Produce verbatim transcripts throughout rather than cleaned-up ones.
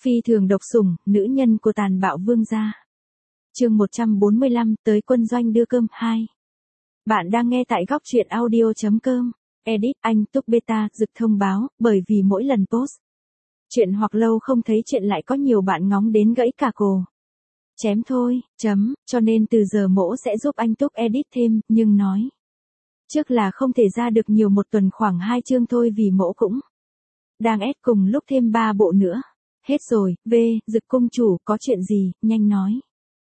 Phi thường độc sủng, nữ nhân của tàn bạo vương gia. Chương một trăm bốn mươi lăm, tới quân doanh đưa cơm hai. Bạn đang nghe tại góc truyện audio chấm com. Edit anh túc beta rực thông báo, bởi vì mỗi lần post chuyện hoặc lâu không thấy chuyện lại có nhiều bạn ngóng đến gãy cả cổ. Chém thôi, chấm, cho nên từ giờ mỗ sẽ giúp anh Túc edit thêm, nhưng nói trước là không thể ra được nhiều, một tuần khoảng hai chương thôi vì mỗ cũng đang ép cùng lúc thêm ba bộ nữa. Hết rồi, V, Dực cung chủ, có chuyện gì, nhanh nói.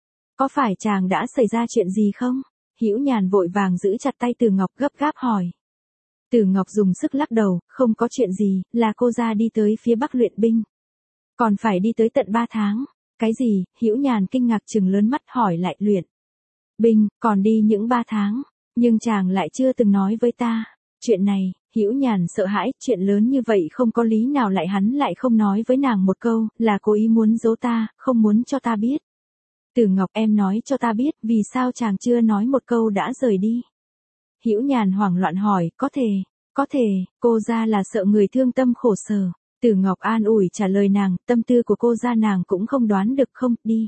Có phải chàng đã xảy ra chuyện gì không? Hữu Nhàn vội vàng giữ chặt tay Từ Ngọc gấp gáp hỏi. Từ Ngọc dùng sức lắc đầu, không có chuyện gì, là cô ra đi tới phía Bắc luyện binh. Còn phải đi tới tận ba tháng. Cái gì? Hữu Nhàn kinh ngạc trừng lớn mắt hỏi lại. Luyện binh, còn đi những ba tháng, nhưng chàng lại chưa từng nói với ta. Chuyện này, Hữu Nhàn sợ hãi, chuyện lớn như vậy không có lý nào lại hắn lại không nói với nàng một câu, là cố ý muốn giấu ta, không muốn cho ta biết. Từ Ngọc, em nói cho ta biết, vì sao chàng chưa nói một câu đã rời đi? Hữu Nhàn hoảng loạn hỏi, có thể, có thể, cô ra là sợ người thương tâm khổ sở. Từ Ngọc an ủi trả lời nàng, tâm tư của cô ra nàng cũng không đoán được. Không, đi.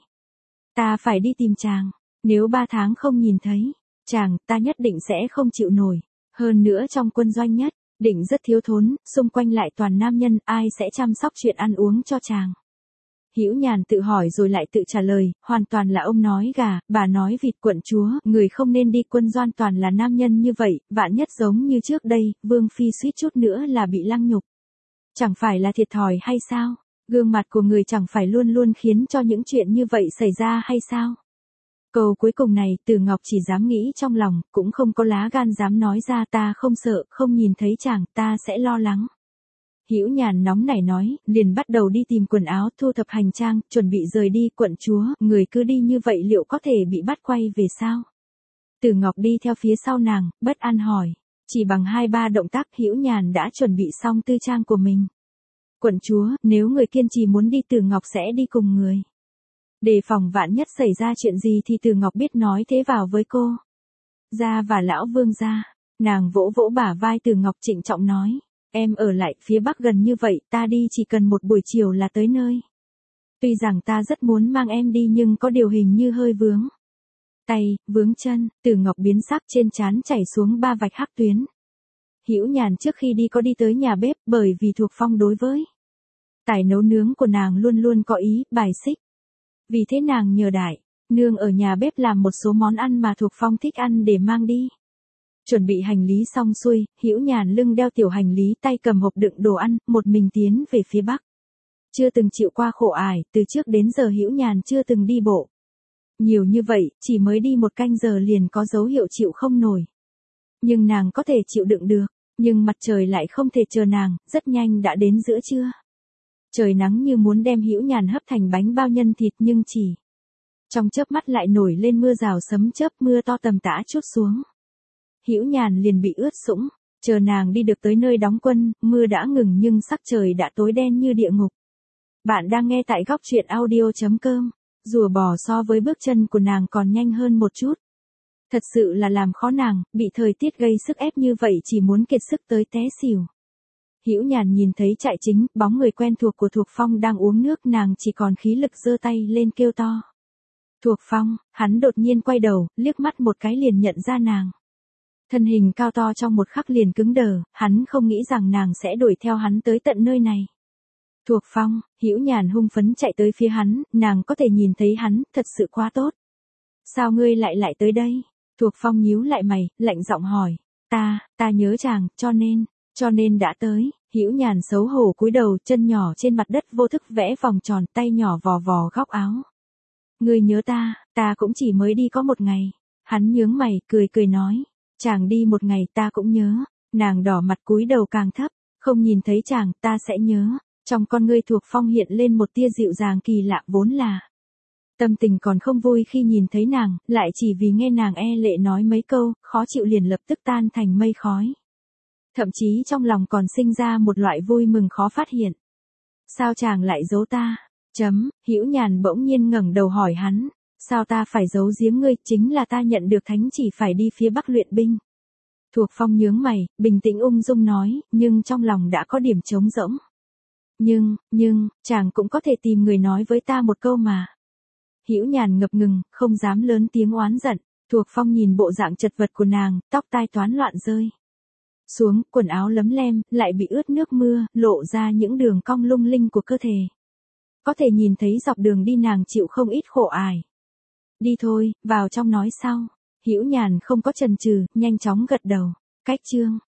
Ta phải đi tìm chàng, nếu ba tháng không nhìn thấy chàng, ta nhất định sẽ không chịu nổi. Hơn nữa trong quân doanh nhất định rất thiếu thốn, xung quanh lại toàn nam nhân, ai sẽ chăm sóc chuyện ăn uống cho chàng? Hữu Nhàn tự hỏi rồi lại tự trả lời, hoàn toàn là ông nói gà, bà nói vịt. Quận chúa, người không nên đi quân doanh toàn là nam nhân như vậy, vạn nhất giống như trước đây, Vương Phi suýt chút nữa là bị lăng nhục. Chẳng phải là thiệt thòi hay sao? Gương mặt của người chẳng phải luôn luôn khiến cho những chuyện như vậy xảy ra hay sao? Câu cuối cùng này Từ Ngọc chỉ dám nghĩ trong lòng, cũng không có lá gan dám nói ra. Ta không sợ, không nhìn thấy chàng, ta sẽ lo lắng. Hữu Nhàn nóng nảy nói, liền bắt đầu đi tìm quần áo, thu thập hành trang, chuẩn bị rời đi. Quận chúa, người cứ đi như vậy liệu có thể bị bắt quay về sao? Từ Ngọc đi theo phía sau nàng, bất an hỏi. Chỉ bằng hai ba động tác Hữu Nhàn đã chuẩn bị xong tư trang của mình. Quận chúa, nếu người kiên trì muốn đi Từ Ngọc sẽ đi cùng người. Đề phòng vạn nhất xảy ra chuyện gì thì Từ Ngọc biết nói thế vào với cô gia và lão vương gia. Nàng vỗ vỗ bả vai Từ Ngọc trịnh trọng nói. Em ở lại phía Bắc gần như vậy, ta đi chỉ cần một buổi chiều là tới nơi. Tuy rằng ta rất muốn mang em đi nhưng có điều hình như hơi vướng tay, vướng chân. Từ Ngọc biến sắc, trên trán chảy xuống ba vạch hắc tuyến. Hữu Nhàn trước khi đi có đi tới nhà bếp, bởi vì Thuộc Phong đối với tài nấu nướng của nàng luôn luôn có ý bài xích. Vì thế nàng nhờ đại nương ở nhà bếp làm một số món ăn mà Thuộc Phong thích ăn để mang đi. Chuẩn bị hành lý xong xuôi, Hữu Nhàn lưng đeo tiểu hành lý, tay cầm hộp đựng đồ ăn, một mình tiến về phía Bắc. Chưa từng chịu qua khổ ải, từ trước đến giờ Hữu Nhàn chưa từng đi bộ nhiều như vậy, chỉ mới đi một canh giờ liền có dấu hiệu chịu không nổi. Nhưng nàng có thể chịu đựng được, nhưng mặt trời lại không thể chờ nàng, rất nhanh đã đến giữa trưa. Trời nắng như muốn đem Hữu Nhàn hấp thành bánh bao nhân thịt, nhưng chỉ trong chớp mắt lại nổi lên mưa rào sấm chớp, mưa to tầm tã trút xuống. Hữu Nhàn liền bị ướt sũng, chờ nàng đi được tới nơi đóng quân, mưa đã ngừng nhưng sắc trời đã tối đen như địa ngục. Bạn đang nghe tại góc truyện audio chấm com. Rùa bò so với bước chân của nàng còn nhanh hơn một chút. Thật sự là làm khó nàng, bị thời tiết gây sức ép như vậy chỉ muốn kiệt sức tới té xỉu. Hữu Nhàn nhìn thấy trại chính, bóng người quen thuộc của Thuộc Phong đang uống nước, nàng chỉ còn khí lực giơ tay lên kêu to. Thuộc Phong, hắn đột nhiên quay đầu, liếc mắt một cái liền nhận ra nàng. Thân hình cao to trong một khắc liền cứng đờ, hắn không nghĩ rằng nàng sẽ đuổi theo hắn tới tận nơi này. Thuộc Phong, Hữu Nhàn hung phấn chạy tới phía hắn, nàng có thể nhìn thấy hắn, thật sự quá tốt. Sao ngươi lại lại tới đây? Thuộc Phong nhíu lại mày, lạnh giọng hỏi. Ta, ta nhớ chàng, cho nên, cho nên đã tới. Hữu Nhàn xấu hổ cúi đầu, chân nhỏ trên mặt đất vô thức vẽ vòng tròn, tay nhỏ vò vò góc áo. Ngươi nhớ ta, ta cũng chỉ mới đi có một ngày. Hắn nhướng mày, cười cười nói. Chàng đi một ngày ta cũng nhớ. Nàng đỏ mặt cúi đầu càng thấp, không nhìn thấy chàng, ta sẽ nhớ. Trong con ngươi Thuộc Phong hiện lên một tia dịu dàng kỳ lạ, vốn là tâm tình còn không vui khi nhìn thấy nàng, lại chỉ vì nghe nàng e lệ nói mấy câu, khó chịu liền lập tức tan thành mây khói. Thậm chí trong lòng còn sinh ra một loại vui mừng khó phát hiện. Sao chàng lại giấu ta? Chấm, Hữu Nhàn bỗng nhiên ngẩng đầu hỏi hắn, sao ta phải giấu giếm ngươi, chính là ta nhận được thánh chỉ phải đi phía Bắc luyện binh. Thuộc Phong nhướng mày, bình tĩnh ung dung nói, nhưng trong lòng đã có điểm trống rỗng. Nhưng, nhưng, chàng cũng có thể tìm người nói với ta một câu mà. Hữu Nhàn ngập ngừng, không dám lớn tiếng oán giận. Thuộc Phong nhìn bộ dạng chật vật của nàng, tóc tai toán loạn rơi xuống, quần áo lấm lem, lại bị ướt nước mưa, lộ ra những đường cong lung linh của cơ thể. Có thể nhìn thấy dọc đường đi nàng chịu không ít khổ ải. Đi thôi, vào trong nói sau. Hữu Nhàn không có chần chừ, nhanh chóng gật đầu. Cách chương